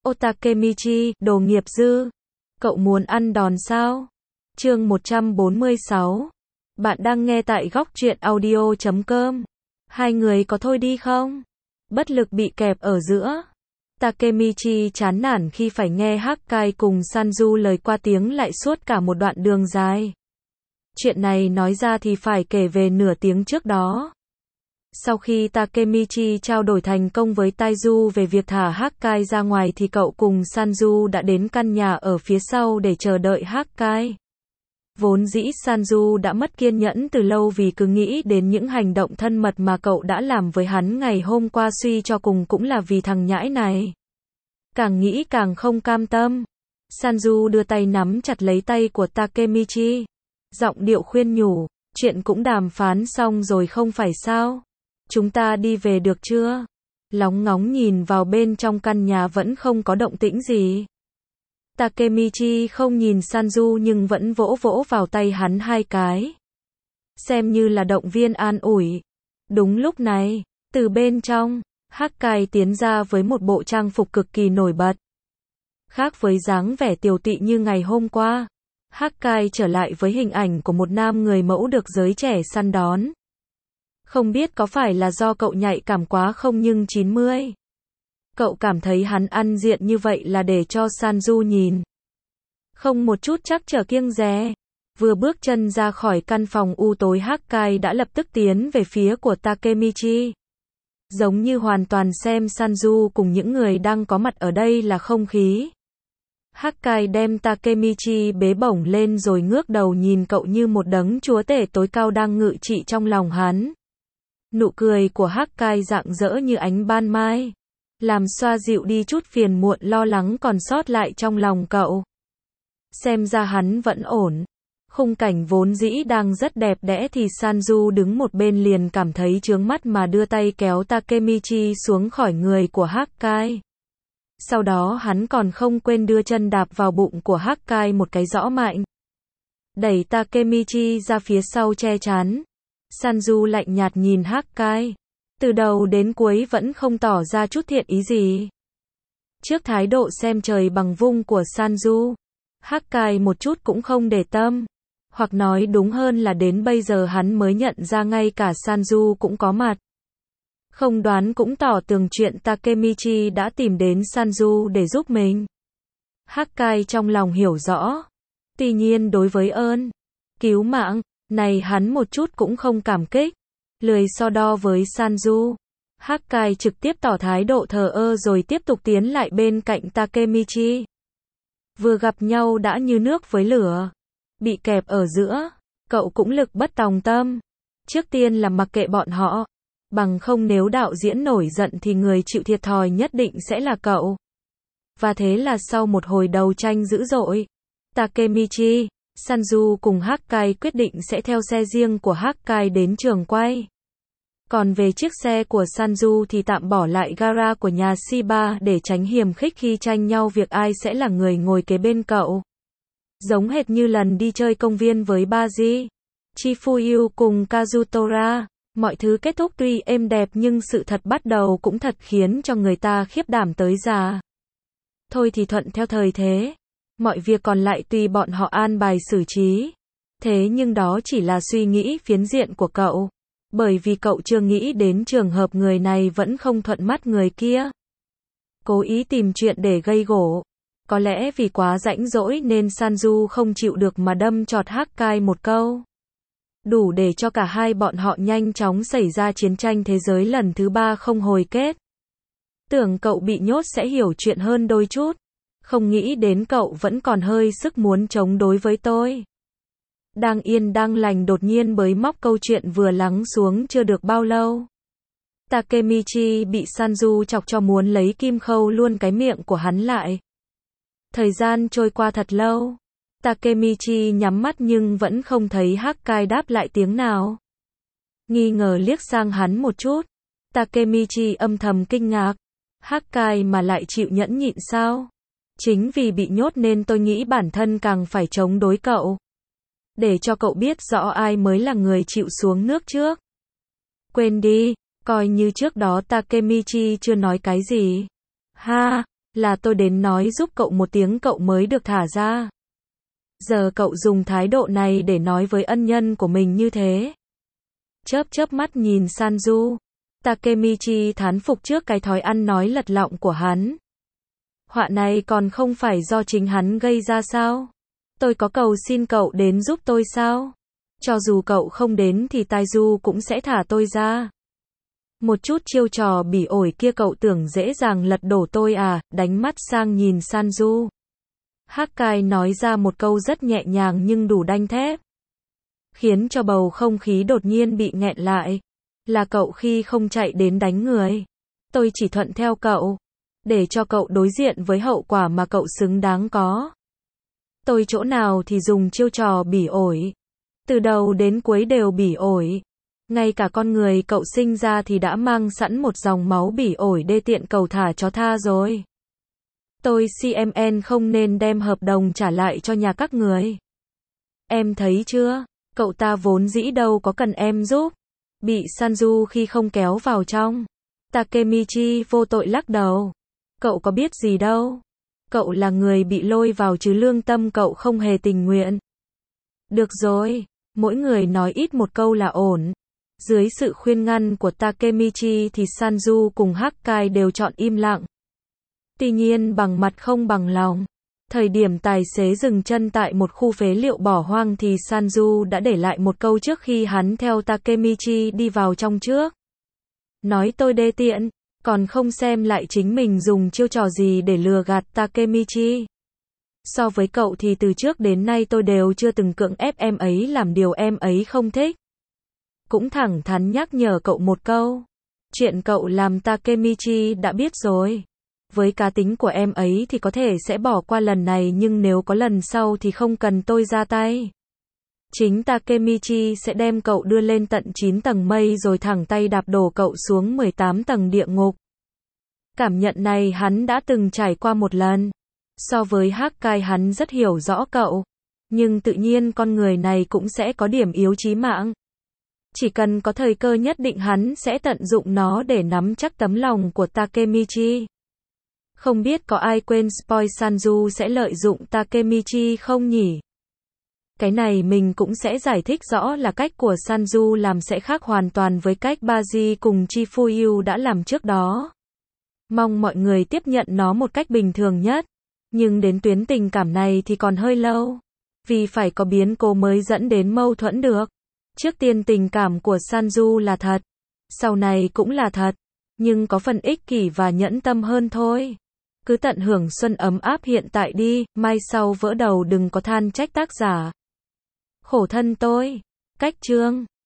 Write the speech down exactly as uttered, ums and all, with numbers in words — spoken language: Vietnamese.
Ô Takemichi, đồ nghiệp dư. Cậu muốn ăn đòn sao? Chương một trăm bốn mươi sáu. Bạn đang nghe tại góc truyện audio chấm com. Hai người có thôi đi không? Bất lực bị kẹp ở giữa. Takemichi chán nản khi phải nghe Hakkai cùng Sanju lời qua tiếng lại suốt cả một đoạn đường dài. Chuyện này nói ra thì phải kể về nửa tiếng trước đó. Sau khi Takemichi trao đổi thành công với Taiju về việc thả Hakkai ra ngoài thì cậu cùng Sanju đã đến căn nhà ở phía sau để chờ đợi Hakkai. Vốn dĩ Sanju đã mất kiên nhẫn từ lâu vì cứ nghĩ đến những hành động thân mật mà cậu đã làm với hắn ngày hôm qua, suy cho cùng cũng là vì thằng nhãi này. Càng nghĩ càng không cam tâm. Sanju đưa tay nắm chặt lấy tay của Takemichi. Giọng điệu khuyên nhủ, chuyện cũng đàm phán xong rồi không phải sao? Chúng ta đi về được chưa? Lóng ngóng nhìn vào bên trong căn nhà vẫn không có động tĩnh gì. Takemichi không nhìn Sanju nhưng vẫn vỗ vỗ vào tay hắn hai cái. Xem như là động viên an ủi. Đúng lúc này, từ bên trong, Hakkai tiến ra với một bộ trang phục cực kỳ nổi bật. Khác với dáng vẻ tiều tụy như ngày hôm qua, Hakkai trở lại với hình ảnh của một nam người mẫu được giới trẻ săn đón. Không biết có phải là do cậu nhạy cảm quá không nhưng chín mươi. Cậu cảm thấy hắn ăn diện như vậy là để cho Sanju nhìn. Không một chút chắc trở kiêng dè. Vừa bước chân ra khỏi căn phòng u tối, Hakkai đã lập tức tiến về phía của Takemichi. Giống như hoàn toàn xem Sanju cùng những người đang có mặt ở đây là không khí. Hakkai đem Takemichi bế bổng lên rồi ngước đầu nhìn cậu như một đấng chúa tể tối cao đang ngự trị trong lòng hắn. Nụ cười của Hakkai rạng rỡ như ánh ban mai, làm xoa dịu đi chút phiền muộn lo lắng còn sót lại trong lòng cậu. Xem ra hắn vẫn ổn. Khung cảnh vốn dĩ đang rất đẹp đẽ thì Sanju đứng một bên liền cảm thấy chướng mắt mà đưa tay kéo Takemichi xuống khỏi người của Hakkai. Sau đó hắn còn không quên đưa chân đạp vào bụng của Hakkai một cái rõ mạnh. Đẩy Takemichi ra phía sau che chắn. Sanju lạnh nhạt nhìn Hakkai. Từ đầu đến cuối vẫn không tỏ ra chút thiện ý gì. Trước thái độ xem trời bằng vung của Sanju, Hakkai một chút cũng không để tâm. Hoặc nói đúng hơn là đến bây giờ hắn mới nhận ra ngay cả Sanju cũng có mặt. Không đoán cũng tỏ tường chuyện Takemichi đã tìm đến Sanju để giúp mình. Hakkai trong lòng hiểu rõ. Tuy nhiên đối với ơn cứu mạng này hắn một chút cũng không cảm kích. Lười so đo với Sanju, Hakkai trực tiếp tỏ thái độ thờ ơ rồi tiếp tục tiến lại bên cạnh Takemichi. Vừa gặp nhau đã như nước với lửa. Bị kẹp ở giữa, cậu cũng lực bất tòng tâm. Trước tiên là mặc kệ bọn họ. Bằng không nếu đạo diễn nổi giận thì người chịu thiệt thòi nhất định sẽ là cậu. Và thế là sau một hồi đấu tranh dữ dội, Takemichi, Sanju cùng Hakkai quyết định sẽ theo xe riêng của Hakkai đến trường quay. Còn về chiếc xe của Sanju thì tạm bỏ lại gara của nhà Shiba để tránh hiềm khích khi tranh nhau việc ai sẽ là người ngồi kế bên cậu. Giống hệt như lần đi chơi công viên với Baji, Chifuyu cùng Kazutora, mọi thứ kết thúc tuy êm đẹp nhưng sự thật bắt đầu cũng thật khiến cho người ta khiếp đảm tới già. Thôi thì thuận theo thời thế. Mọi việc còn lại tùy bọn họ an bài xử trí. Thế nhưng đó chỉ là suy nghĩ phiến diện của cậu. Bởi vì cậu chưa nghĩ đến trường hợp người này vẫn không thuận mắt người kia. Cố ý tìm chuyện để gây gổ. Có lẽ vì quá rãnh rỗi nên Sanju không chịu được mà đâm chọt Hakkai một câu. Đủ để cho cả hai bọn họ nhanh chóng xảy ra chiến tranh thế giới lần thứ ba không hồi kết. Tưởng cậu bị nhốt sẽ hiểu chuyện hơn đôi chút. Không nghĩ đến cậu vẫn còn hơi sức muốn chống đối với tôi. Đang yên đang lành đột nhiên bới móc câu chuyện vừa lắng xuống chưa được bao lâu. Takemichi bị Sanju chọc cho muốn lấy kim khâu luôn cái miệng của hắn lại. Thời gian trôi qua thật lâu. Takemichi nhắm mắt nhưng vẫn không thấy Hakkai đáp lại tiếng nào. Nghi ngờ liếc sang hắn một chút. Takemichi âm thầm kinh ngạc. Hakkai mà lại chịu nhẫn nhịn sao? Chính vì bị nhốt nên tôi nghĩ bản thân càng phải chống đối cậu. Để cho cậu biết rõ ai mới là người chịu xuống nước trước. Quên đi, coi như trước đó Takemichi chưa nói cái gì. Ha, Là tôi đến nói giúp cậu một tiếng cậu mới được thả ra. Giờ cậu dùng thái độ này để nói với ân nhân của mình như thế. Chớp chớp mắt nhìn Sanju. Takemichi thán phục trước cái thói ăn nói lật lọng của hắn. Họa này còn không phải do chính hắn gây ra sao? Tôi có cầu xin cậu đến giúp tôi sao? Cho dù cậu không đến thì Taiju cũng sẽ thả tôi ra. Một chút chiêu trò bỉ ổi kia cậu tưởng dễ dàng lật đổ tôi à? Đánh mắt sang nhìn Sanju. Hakkai nói ra một câu rất nhẹ nhàng nhưng đủ đanh thép. Khiến cho bầu không khí đột nhiên bị nghẹn lại. Là cậu khi không chạy đến đánh người. Tôi chỉ thuận theo cậu. Để cho cậu đối diện với hậu quả mà cậu xứng đáng có. Tôi chỗ nào thì dùng chiêu trò bỉ ổi. Từ đầu đến cuối đều bỉ ổi. Ngay cả con người cậu sinh ra thì đã mang sẵn một dòng máu bỉ ổi đê tiện cầu thả chó tha rồi. Tôi xê em en không nên đem hợp đồng trả lại cho nhà các người. Em thấy chưa, cậu ta vốn dĩ đâu có cần em giúp. Bị Sanju khi không kéo vào trong. Takemichi vô tội lắc đầu. Cậu có biết gì đâu. Cậu là người bị lôi vào chứ lương tâm cậu không hề tình nguyện. Được rồi, mỗi người nói ít một câu là ổn. Dưới sự khuyên ngăn của Takemichi thì Sanju cùng Hakkai đều chọn im lặng. Tuy nhiên bằng mặt không bằng lòng. Thời điểm tài xế dừng chân tại một khu phế liệu bỏ hoang thì Sanju đã để lại một câu trước khi hắn theo Takemichi đi vào trong trước. Nói tôi đê tiện, còn không xem lại chính mình dùng chiêu trò gì để lừa gạt Takemichi. So với cậu thì từ trước đến nay tôi đều chưa từng cưỡng ép em ấy làm điều em ấy không thích. Cũng thẳng thắn nhắc nhở cậu một câu. Chuyện cậu làm Takemichi đã biết rồi. Với cá tính của em ấy thì có thể sẽ bỏ qua lần này nhưng nếu có lần sau thì không cần tôi ra tay. Chính Takemichi sẽ đem cậu đưa lên tận chín tầng mây rồi thẳng tay đạp đổ cậu xuống mười tám tầng địa ngục. Cảm nhận này hắn đã từng trải qua một lần. So với Hakkai hắn rất hiểu rõ cậu. Nhưng tự nhiên con người này cũng sẽ có điểm yếu chí mạng. Chỉ cần có thời cơ nhất định hắn sẽ tận dụng nó để nắm chắc tấm lòng của Takemichi. Không biết có ai quên spoil Sanju sẽ lợi dụng Takemichi không nhỉ? Cái này mình cũng sẽ giải thích rõ là cách của Sanju làm sẽ khác hoàn toàn với cách Baji cùng Chifuyu đã làm trước đó. Mong mọi người tiếp nhận nó một cách bình thường nhất. Nhưng đến tuyến tình cảm này thì còn hơi lâu. Vì phải có biến cố mới dẫn đến mâu thuẫn được. Trước tiên tình cảm của Sanju là thật. Sau này cũng là thật. Nhưng có phần ích kỷ và nhẫn tâm hơn thôi. Cứ tận hưởng xuân ấm áp hiện tại đi, mai sau vỡ đầu đừng có than trách tác giả. Khổ thân tôi. Cách chương